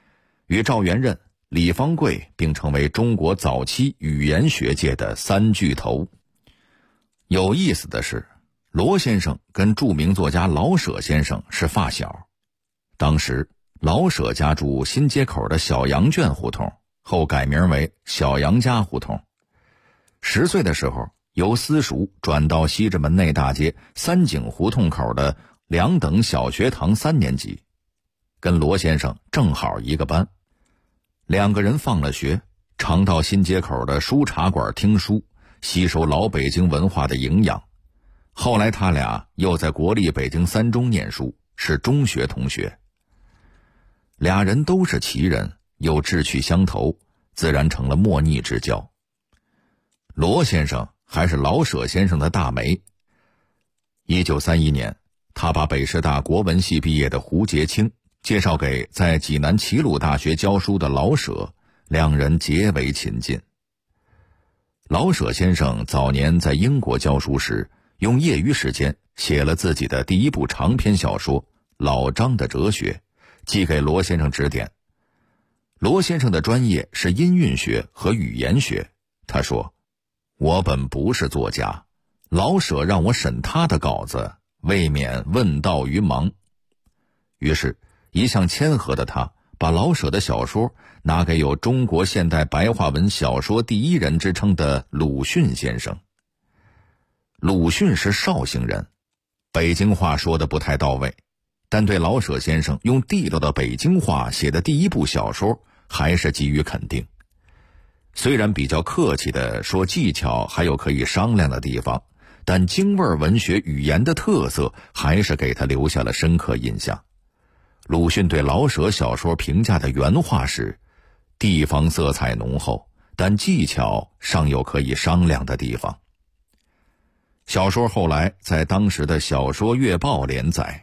与赵元任、李方贵并成为中国早期语言学界的三巨头。有意思的是，罗先生跟著名作家老舍先生是发小。当时老舍家住新街口的小羊圈胡同，后改名为小杨家胡同。10岁的时候，由私塾转到西直门内大街三井胡同口的2等小学堂3年级，跟罗先生正好一个班。2个人放了学，常到新街口的书茶馆听书，吸收老北京文化的营养。后来他俩又在国立北京3中念书，是中学同学。俩人都是奇人，又志趣相投，自然成了莫逆之交。罗先生还是老舍先生的大媒。1931年，他把北师大国文系毕业的胡洁清介绍给在济南齐鲁大学教书的老舍，两人结为亲近。老舍先生早年在英国教书时，用业余时间写了自己的第一部长篇小说《老张的哲学》，寄给罗先生指点。罗先生的专业是音韵学和语言学，他说：“我本不是作家，老舍让我审他的稿子，未免问道于盲。”于是一向谦和的他把老舍的小说拿给有中国现代白话文小说第一人之称的鲁迅先生。鲁迅是绍兴人，北京话说得不太到位，但对老舍先生用地道的北京话写的第一部小说还是给予肯定。虽然比较客气地说技巧还有可以商量的地方，但京味文学语言的特色还是给他留下了深刻印象。鲁迅对老舍小说评价的原话是：地方色彩浓厚，但技巧尚有可以商量的地方。小说后来在当时的小说月报连载。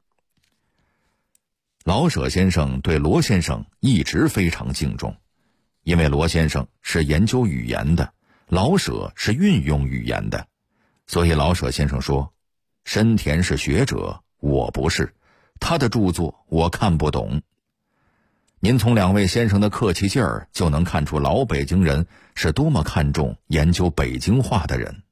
老舍先生对罗先生一直非常敬重，因为罗先生是研究语言的，老舍是运用语言的，所以老舍先生说：深田是学者，我不是，他的著作我看不懂。您从2位先生的客气劲儿就能看出老北京人是多么看重研究北京话的人。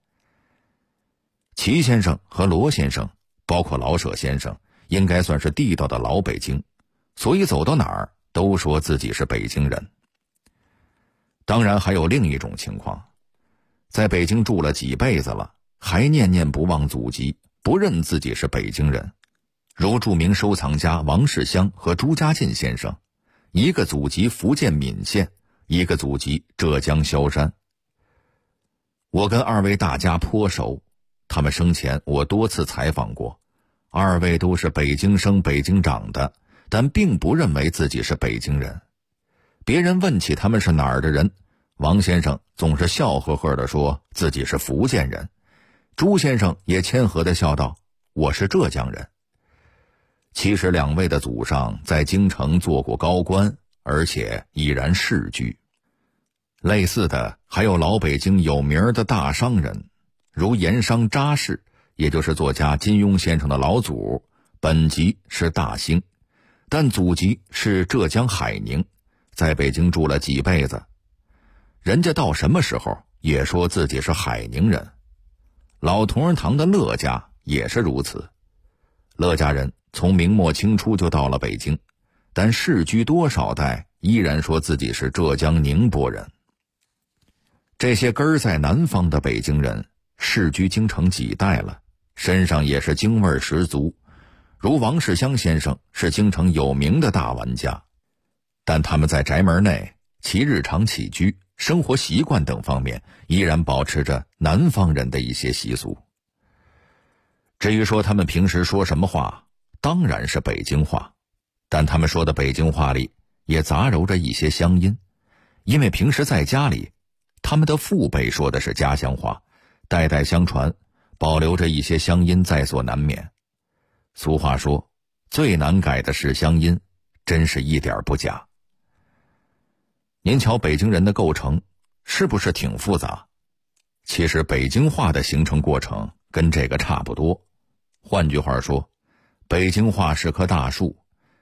齐先生和罗先生，包括老舍先生，应该算是地道的老北京，所以走到哪儿都说自己是北京人。当然还有另一种情况，在北京住了几辈子了，还念念不忘祖籍，不认自己是北京人，如著名收藏家王世襄和朱家进先生，一个祖籍福建闽县，一个祖籍浙江萧山。我跟2位大家颇熟，他们生前我多次采访过，2位都是北京生北京长的，但并不认为自己是北京人。别人问起他们是哪儿的人，王先生总是笑呵呵地说自己是福建人，朱先生也谦和地笑道：我是浙江人。其实2位的祖上在京城做过高官，而且已然世居。类似的还有老北京有名的大商人，如盐商查氏，也就是作家金庸先生的老祖，本籍是大兴，但祖籍是浙江海宁，在北京住了几辈子。人家到什么时候也说自己是海宁人。老同仁堂的乐家也是如此，乐家人从明末清初就到了北京，但世居多少代依然说自己是浙江宁波人。这些根儿在南方的北京人世居京城几代了，身上也是京味十足，如王世襄先生是京城有名的大玩家，但他们在宅门内其日常起居、生活习惯等方面依然保持着南方人的一些习俗。至于说他们平时说什么话，当然是北京话，但他们说的北京话里也杂糅着一些乡音，因为平时在家里他们的父辈说的是家乡话，代代相传，保留着一些乡音在所难免。俗话说，最难改的是乡音，真是一点不假。您瞧北京人的构成是不是挺复杂？其实北京话的形成过程跟这个差不多。换句话说，北京话是棵大树，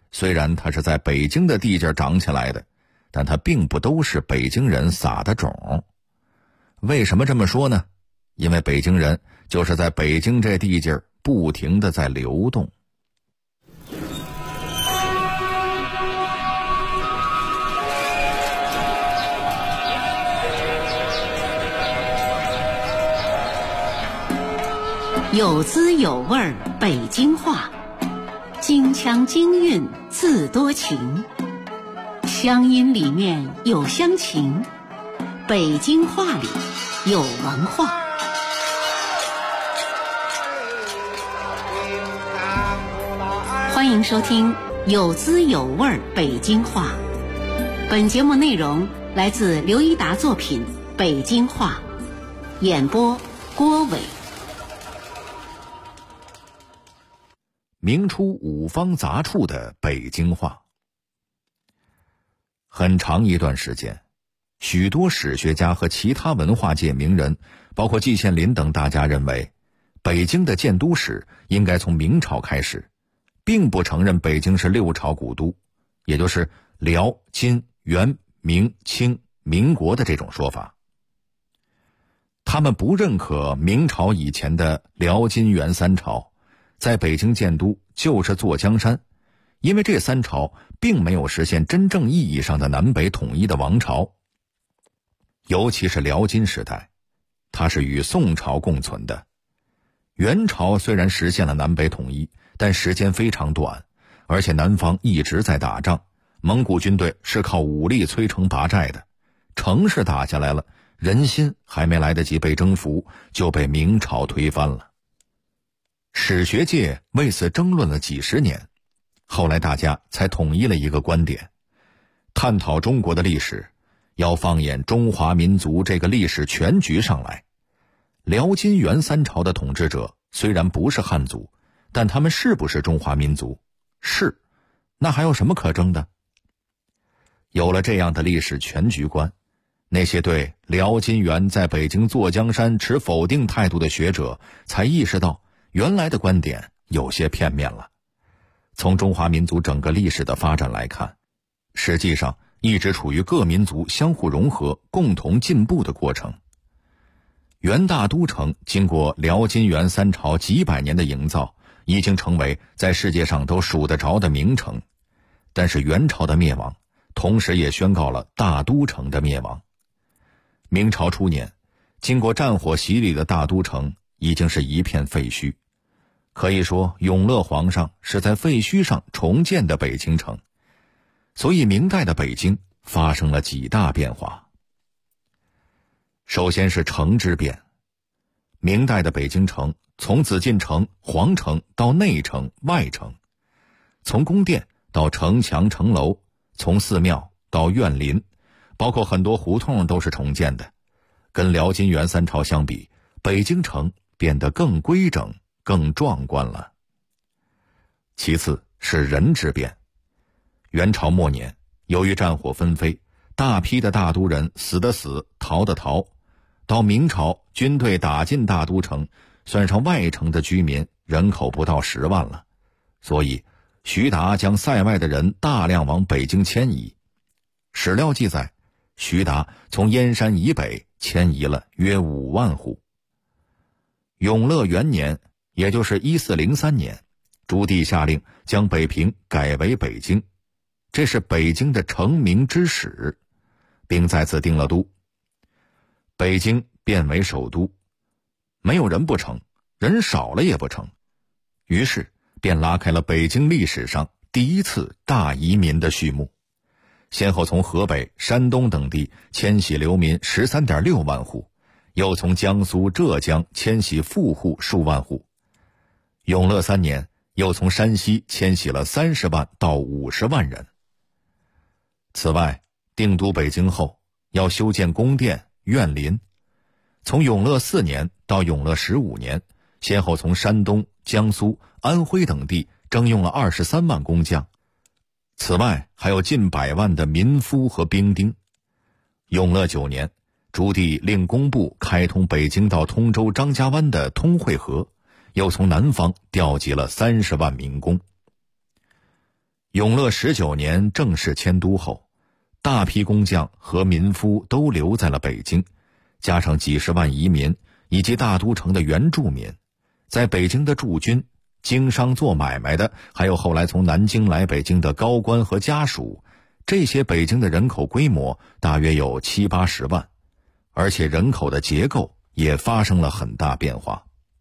虽然它是在北京的地界长起来的，但它并不都是北京人撒的种。为什么这么说呢？因为北京人就是在北京这地界不停地在流动。 有滋有味北京话，京腔京韵自多情，乡音里面有乡情，北京话里有文化。欢迎收听有滋有味北京话。本节目内容来自刘一达作品《北京话》，演播郭伟。 明初五方杂处的北京话。很长一段时间，许多史学家和其他文化界名人，包括季羡林等大家认为，北京的建都史应该从明朝开始，并不承认北京是六朝古都，也就是辽、金、元、明、清、民国的这种说法。他们不认可明朝以前的辽、金、元三朝在北京建都就是坐江山，因为这三朝并没有实现真正意义上的南北统一的王朝。尤其是辽金时代，它是与宋朝共存的。元朝虽然实现了南北统一，但时间非常短，而且南方一直在打仗，蒙古军队是靠武力摧城拔寨的，城市打下来了，人心还没来得及被征服，就被明朝推翻了。史学界为此争论了几十年，后来大家才统一了一个观点：探讨中国的历史，要放眼中华民族这个历史全局上来。辽金元三朝的统治者虽然不是汉族，但他们是不是中华民族？是，那还有什么可争的？有了这样的历史全局观，那些对辽金元在北京坐江山持否定态度的学者才意识到，原来的观点有些片面了。从中华民族整个历史的发展来看，实际上一直处于各民族相互融合、共同进步的过程。元大都城经过辽金元三朝几百年的营造，已经成为在世界上都数得着的名城。但是元朝的灭亡，同时也宣告了大都城的灭亡。明朝初年，经过战火洗礼的大都城已经是一片废墟。可以说，永乐皇上是在废墟上重建的北京城。所以明代的北京发生了几大变化。首先是城之变。明代的北京城从紫禁城、皇城到内城、外城，从宫殿到城墙城楼，从寺庙到院林，包括很多胡同都是重建的。跟辽金元三朝相比，北京城变得更规整、更壮观了。其次是人之变。元朝末年，由于战火纷飞，大批的大都人死的死，逃的逃。到明朝，军队打进大都城，算上外城的居民，人口不到10万了。所以徐达将塞外的人大量往北京迁移。史料记载，徐达从燕山以北迁移了约5万户。永乐元年，也就是1403年，朱棣下令将北平改为北京，这是北京的成名之始，并在此定了都。北京变为首都，没有人不成，人少了也不成，于是便拉开了北京历史上第一次大移民的序幕，先后从河北、山东等地迁徙流民 13.6 万户，又从江苏、浙江迁徙富户数万户。永乐3年，又从山西迁徙了30万到50万人。此外，定都北京后，要修建宫殿、院林。从永乐4年到永乐15年，先后从山东、江苏、安徽等地征用了23万工匠。此外，还有近100万的民夫和兵丁。永乐9年，朱棣令工部开通北京到通州张家湾的通惠河，又从南方调集了30万民工。 永乐19年正式迁都后，大批工匠和民夫都留在了北京，加上几十万移民以及大都城的原住民，在北京的驻军、经商做买卖的，还有后来从南京来北京的高官和家属，这些北京的人口规模大约有70-80万，而且人口的结构也发生了很大变化。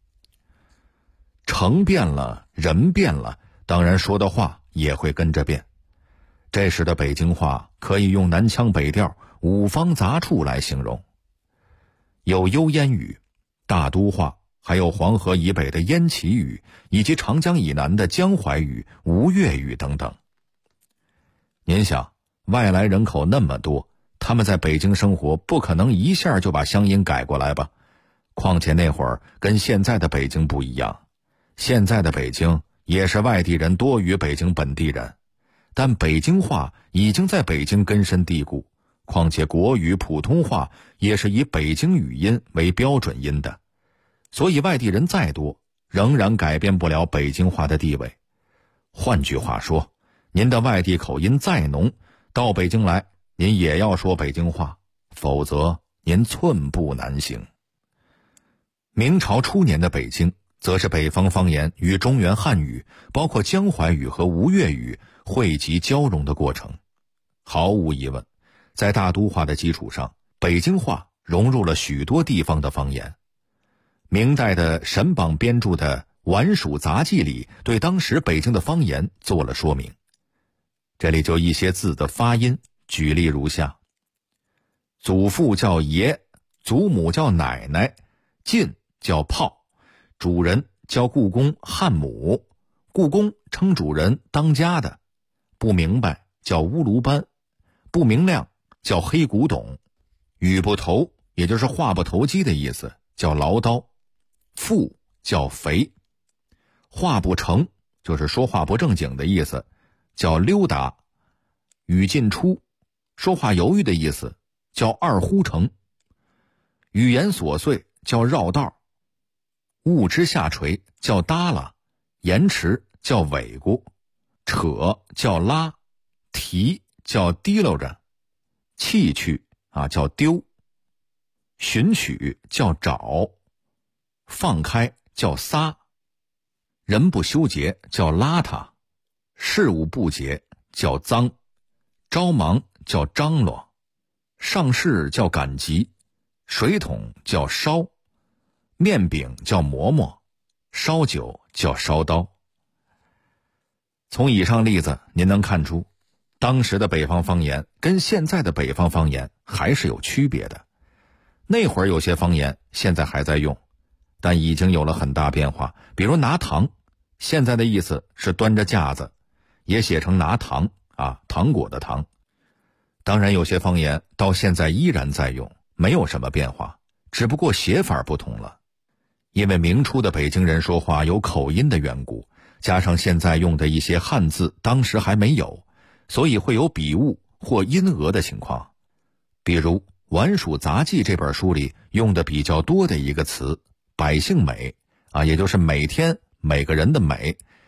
城变了，人变了，当然说的话也会跟着变。这时的北京话可以用南腔北调、五方杂处来形容，有幽燕语、大都话，还有黄河以北的燕齐语，以及长江以南的江淮语、吴越语等等。您想，外来人口那么多，他们在北京生活，不可能一下就把乡音改过来吧？况且那会儿跟现在的北京不一样，现在的北京也是外地人多于北京本地人，但北京话已经在北京根深蒂固，况且国语、普通话也是以北京语音为标准音的，所以外地人再多，仍然改变不了北京话的地位。换句话说，您的外地口音再浓，到北京来，您也要说北京话，否则您寸步难行。明朝初年的北京，则是北方方言与中原汉语，包括江淮语和吴越语汇集交融的过程。毫无疑问，在大都话的基础上，北京话融入了许多地方的方言。明代的沈榜编著的《晚蜀杂记》里，对当时北京的方言做了说明。这里就一些字的发音，举例如下：祖父叫爷，祖母叫奶奶，进叫炮，主人叫故宫汉母，故宫称主人当家的，不明白叫乌卢班，不明亮叫黑古董，语不投也就是话不投机的意思，叫唠叨，富叫肥，话不成就是说话不正经的意思，叫溜达，语进出说话犹豫的意思，叫二呼成，语言琐碎叫绕道，物之下垂叫耷拉，延迟叫尾咕，扯叫拉，提叫提溜着，弃去叫丢，寻取叫找，放开叫撒，人不修洁叫邋遢，事物不洁叫脏，着忙叫张罗，上事叫赶集，水桶叫烧，面饼叫馍馍，烧酒叫烧刀。从以上例子您能看出，当时的北方方言跟现在的北方方言还是有区别的。那会儿有些方言现在还在用，但已经有了很大变化。比如拿糖，现在的意思是端着架子，也写成拿糖糖果的糖。当然有些方言到现在依然在用，没有什么变化，只不过写法不同了。因为明初的北京人说话有口音的缘故，加上现在用的一些汉字当时还没有，所以会有笔误或音讹的情况。比如《晚蜀杂记》这本书里用的比较多的一个词百姓美也就是每天每个人的美，